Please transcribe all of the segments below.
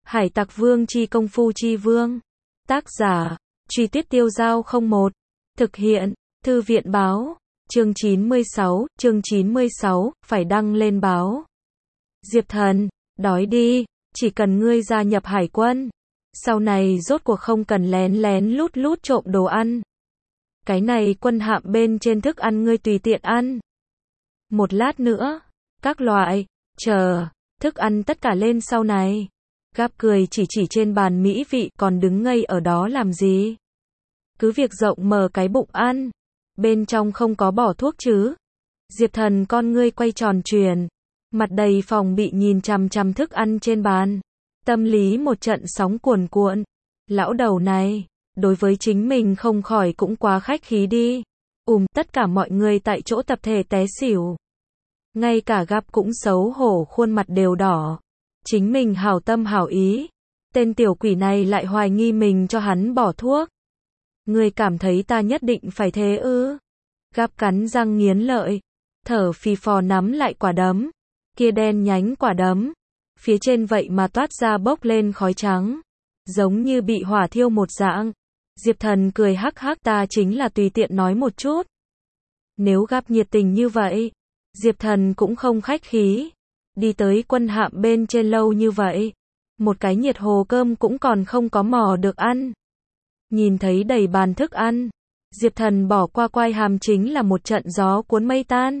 Hải Tặc Vương chi công phu chi vương. Tác giả, Truy Tuyết Tiêu Dao 01. Thực hiện, Thư viện báo. Chương 96, phải đăng lên báo. Diệp Thần, đói đi, chỉ cần ngươi gia nhập hải quân. Sau này rốt cuộc không cần lén lén lút trộm đồ ăn. Cái này quân hạm bên trên thức ăn ngươi tùy tiện ăn. Một lát nữa, các loại, thức ăn tất cả lên sau này. Gáp cười chỉ trên bàn mỹ vị, còn đứng ngây ở đó làm gì? Cứ việc rộng mở cái bụng ăn. Bên trong không có bỏ thuốc chứ? Diệp Thần con ngươi quay tròn chuyển. Mặt đầy phòng bị nhìn chằm chằm thức ăn trên bàn. Tâm lý một trận sóng cuồn cuộn. Lão đầu này, đối với chính mình không khỏi cũng quá khách khí đi. Tất cả mọi người tại chỗ tập thể té xỉu. Ngay cả Gáp cũng xấu hổ, khuôn mặt đều đỏ. Chính mình hảo tâm hảo ý. Tên tiểu quỷ này lại hoài nghi mình cho hắn bỏ thuốc. Ngươi cảm thấy ta nhất định phải thế ư? Gáp cắn răng nghiến lợi. Thở phì phò nắm lại quả đấm. Kia đen nhánh quả đấm. Phía trên vậy mà toát ra bốc lên khói trắng. Giống như bị hỏa thiêu một dạng. Diệp Thần cười hắc hắc, ta chính là tùy tiện nói một chút. Nếu Gáp nhiệt tình như vậy, Diệp Thần cũng không khách khí. Đi tới quân hạm bên trên lâu như vậy. Một cái nhiệt hồ cơm cũng còn không có mò được ăn. Nhìn thấy đầy bàn thức ăn. Diệp Thần bỏ qua quai hàm chính là một trận gió cuốn mây tan.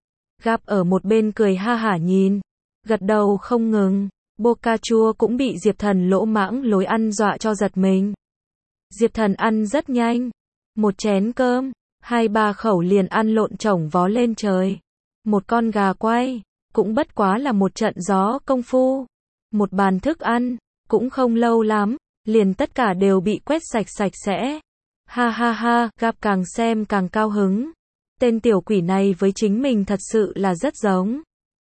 Gáp ở một bên cười ha hả nhìn. Gật đầu không ngừng. Bô ca chua cũng bị Diệp Thần lỗ mãng lối ăn dọa cho giật mình. Diệp Thần ăn rất nhanh. Một chén cơm, 2-3 khẩu liền ăn lộn chổng vó lên trời. Một con gà quay, cũng bất quá là một trận gió công phu. Một bàn thức ăn, cũng không lâu lắm, liền tất cả đều bị quét sạch sẽ. Ha ha ha, Gáp càng xem càng cao hứng. Tên tiểu quỷ này với chính mình thật sự là rất giống.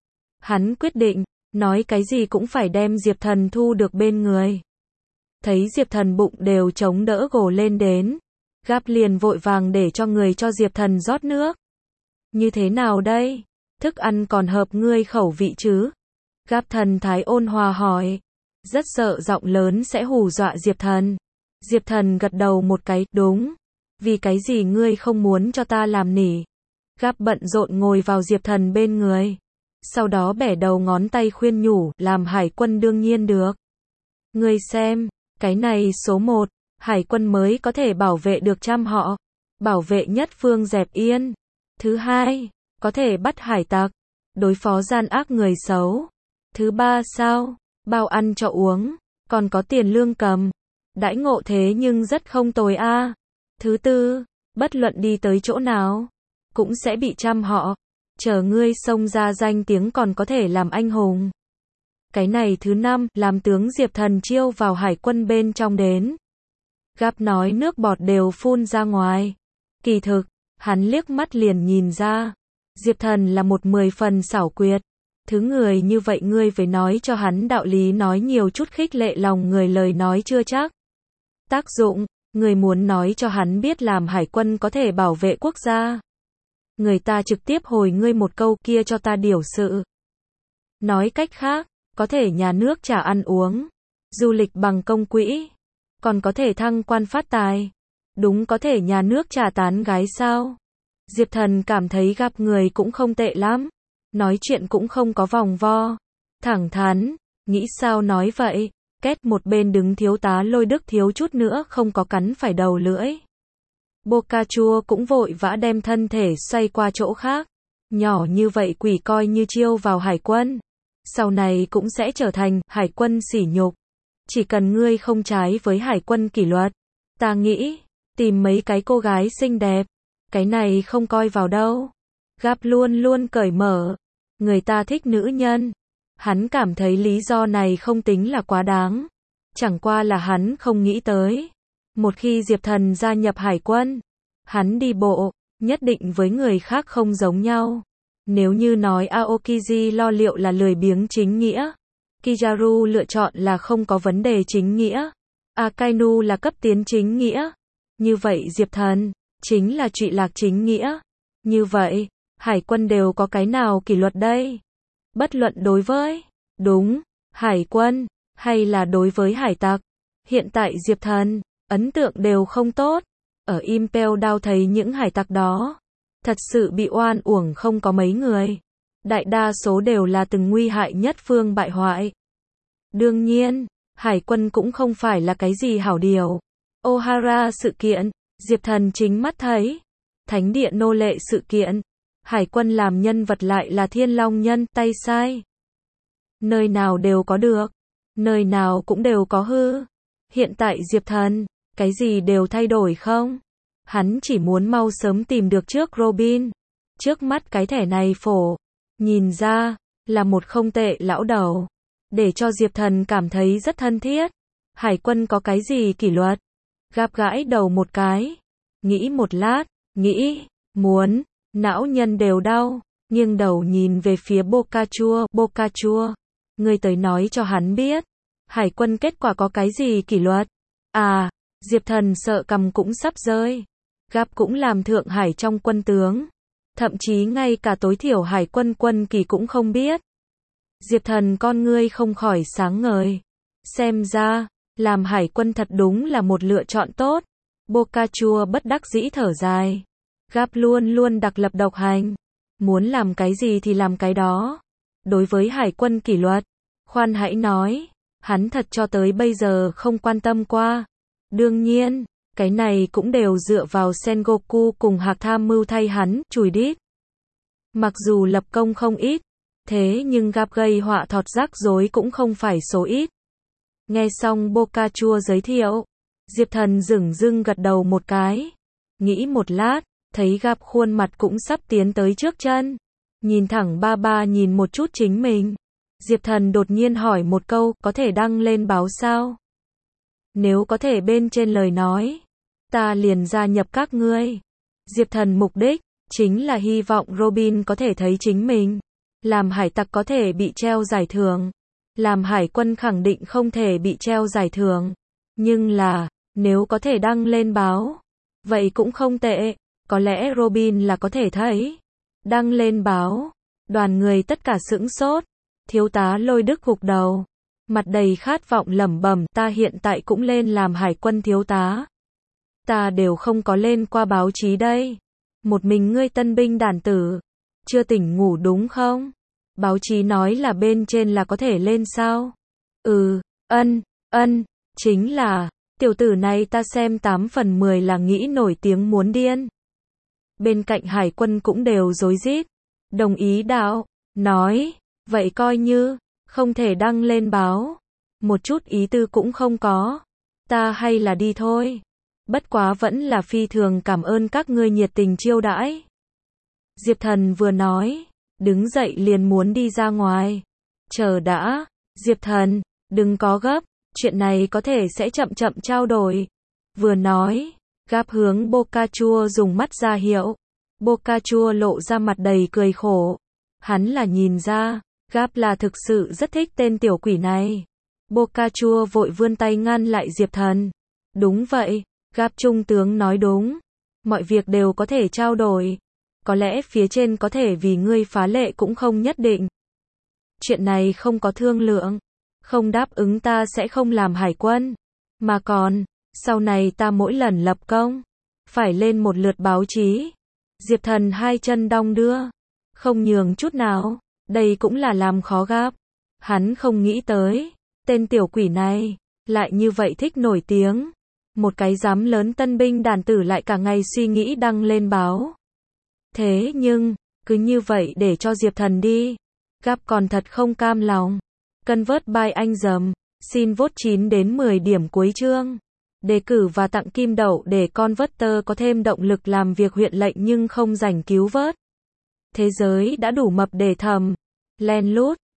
Hắn quyết định, nói cái gì cũng phải đem Diệp Thần thu được bên người. Thấy Diệp Thần bụng đều chống đỡ gồ lên đến. Gáp liền vội vàng để cho người cho Diệp Thần rót nước. Như thế nào đây? Thức ăn còn hợp ngươi khẩu vị chứ? Gáp thần thái ôn hòa hỏi. Rất sợ giọng lớn sẽ hù dọa Diệp Thần. Diệp Thần gật đầu một cái, đúng. Vì cái gì ngươi không muốn cho ta làm nỉ? Gáp bận rộn ngồi vào Diệp Thần bên người. Sau đó bẻ đầu ngón tay khuyên nhủ, làm hải quân đương nhiên được. Ngươi xem, cái này số 1, hải quân mới có thể bảo vệ được trăm họ. Bảo vệ nhất phương dẹp yên. Thứ 2, có thể bắt hải tặc. Đối phó gian ác người xấu. Thứ 3 sao? Bao ăn cho uống. Còn có tiền lương cầm. Đãi ngộ thế nhưng rất không tồi a. Thứ 4, bất luận đi tới chỗ nào, cũng sẽ bị trăm họ. Chờ ngươi xông ra danh tiếng còn có thể làm anh hùng. Cái này thứ 5, làm tướng Diệp Thần chiêu vào hải quân bên trong đến. Gáp nói nước bọt đều phun ra ngoài. Kỳ thực, hắn liếc mắt liền nhìn ra. Diệp Thần là một 10 phần xảo quyệt. Thứ người như vậy ngươi phải nói cho hắn đạo lý, nói nhiều chút khích lệ lòng người lời nói chưa chắc tác dụng. Người muốn nói cho hắn biết làm hải quân có thể bảo vệ quốc gia. Người ta trực tiếp hồi ngươi một câu, kia cho ta điều sự. Nói cách khác, có thể nhà nước trả ăn uống, du lịch bằng công quỹ, còn có thể thăng quan phát tài. Đúng, có thể nhà nước trả tán gái sao? Diệp Thần cảm thấy gặp người cũng không tệ lắm. Nói chuyện cũng không có vòng vo. Thẳng thắn, nghĩ sao nói vậy? Két một bên đứng thiếu tá Lôi Đức thiếu chút nữa không có cắn phải đầu lưỡi. Bô ca chua cũng vội vã đem thân thể xoay qua chỗ khác. Nhỏ như vậy quỷ coi như chiêu vào hải quân. Sau này cũng sẽ trở thành hải quân sỉ nhục. Chỉ cần ngươi không trái với hải quân kỷ luật. Ta nghĩ, tìm mấy cái cô gái xinh đẹp. Cái này không coi vào đâu. Gáp luôn luôn cởi mở. Người ta thích nữ nhân. Hắn cảm thấy lý do này không tính là quá đáng. Chẳng qua là hắn không nghĩ tới. Một khi Diệp Thần gia nhập hải quân, hắn đi bộ, nhất định với người khác không giống nhau. Nếu như nói Aokiji lo liệu là lười biếng chính nghĩa, Kizaru lựa chọn là không có vấn đề chính nghĩa, Akainu là cấp tiến chính nghĩa. Như vậy Diệp Thần chính là trụy lạc chính nghĩa. Như vậy, hải quân đều có cái nào kỷ luật đây? Bất luận đối với, đúng, hải quân, hay là đối với hải tặc. Hiện tại Diệp Thần, ấn tượng đều không tốt. Ở Impel Down thấy những hải tặc đó, thật sự bị oan uổng không có mấy người. Đại đa số đều là từng nguy hại nhất phương bại hoại. Đương nhiên, hải quân cũng không phải là cái gì hảo điều. O'Hara sự kiện, Diệp Thần chính mắt thấy. Thánh địa nô lệ sự kiện, hải quân làm nhân vật lại là Thiên Long nhân, tay sai. Nơi nào đều có được, nơi nào cũng đều có hư. Hiện tại Diệp Thần, cái gì đều thay đổi không? Hắn chỉ muốn mau sớm tìm được trước Robin. Trước mắt cái thẻ này phổ, nhìn ra, là một không tệ lão đầu. Để cho Diệp Thần cảm thấy rất thân thiết. Hải quân có cái gì kỷ luật? Gáp gãi đầu một cái. Nghĩ một lát, nghĩ, muốn, não nhân đều đau. Nghiêng đầu nhìn về phía Boca Chua. Người tới nói cho hắn biết. Hải quân kết quả có cái gì kỷ luật? À, Diệp Thần sợ cằm cũng sắp rơi. Gáp cũng làm thượng hải trong quân tướng. Thậm chí ngay cả tối thiểu hải quân quân kỳ cũng không biết. Diệp Thần con ngươi không khỏi sáng ngời. Xem ra, làm hải quân thật đúng là một lựa chọn tốt. Boca Chua bất đắc dĩ thở dài. Gáp luôn luôn đặc lập độc hành. Muốn làm cái gì thì làm cái đó. Đối với hải quân kỷ luật, khoan hãy nói, hắn thật cho tới bây giờ không quan tâm qua. Đương nhiên, cái này cũng đều dựa vào Sengoku cùng Hạc tham mưu thay hắn, chùi đít. Mặc dù lập công không ít, thế nhưng Gáp gây họa thọt rắc rối cũng không phải số ít. Nghe xong Boca Chua giới thiệu, Diệp Thần dửng dưng gật đầu một cái. Nghĩ một lát, thấy Gáp khuôn mặt cũng sắp tiến tới trước chân. Nhìn thẳng ba nhìn một chút chính mình. Diệp Thần đột nhiên hỏi một câu, có thể đăng lên báo sao? Nếu có thể bên trên lời nói, ta liền gia nhập các ngươi. Diệp Thần mục đích, chính là hy vọng Robin có thể thấy chính mình. Làm hải tặc có thể bị treo giải thưởng. Làm hải quân khẳng định không thể bị treo giải thưởng. Nhưng là, nếu có thể đăng lên báo, vậy cũng không tệ. Có lẽ Robin là có thể thấy. Đăng lên báo, đoàn người tất cả sững sốt. Thiếu tá Lôi Đức gục đầu, mặt đầy khát vọng lẩm bẩm, ta hiện tại cũng lên làm hải quân thiếu tá. Ta đều không có lên qua báo chí đây. Một mình ngươi tân binh đàn tử, chưa tỉnh ngủ đúng không? Báo chí nói là bên trên là có thể lên sao? Chính là, tiểu tử này ta xem 8 phần 10 là nghĩ nổi tiếng muốn điên. Bên cạnh hải quân cũng đều rối rít, đồng ý đạo, nói, vậy coi như, không thể đăng lên báo. Một chút ý tư cũng không có. Ta hay là đi thôi. Bất quá vẫn là phi thường cảm ơn các ngươi nhiệt tình chiêu đãi. Diệp Thần vừa nói, đứng dậy liền muốn đi ra ngoài. Chờ đã, Diệp Thần, đừng có gấp, chuyện này có thể sẽ chậm chậm trao đổi. Vừa nói, Gáp hướng Boca Chua dùng mắt ra hiệu. Boca Chua lộ ra mặt đầy cười khổ. Hắn là nhìn ra, Gáp là thực sự rất thích tên tiểu quỷ này. Boca Chua vội vươn tay ngăn lại Diệp Thần. Đúng vậy, Gáp trung tướng nói đúng. Mọi việc đều có thể trao đổi. Có lẽ phía trên có thể vì ngươi phá lệ cũng không nhất định. Chuyện này không có thương lượng. Không đáp ứng ta sẽ không làm hải quân. Mà còn, sau này ta mỗi lần lập công, phải lên một lượt báo chí. Diệp Thần hai chân đong đưa, không nhường chút nào. Đây cũng là làm khó Gáp. Hắn không nghĩ tới, tên tiểu quỷ này, lại như vậy thích nổi tiếng. Một cái dám lớn tân binh đàn tử lại cả ngày suy nghĩ đăng lên báo. Thế nhưng, cứ như vậy để cho Diệp Thần đi. Gáp còn thật không cam lòng. Convert by anh dầm, xin vote 9 đến 10 điểm cuối chương. Đề cử và tặng kim đậu để Converter có thêm động lực làm việc huyện lệnh nhưng không rảnh cứu vớt. Thế giới đã đủ mập để thầm. Len lút.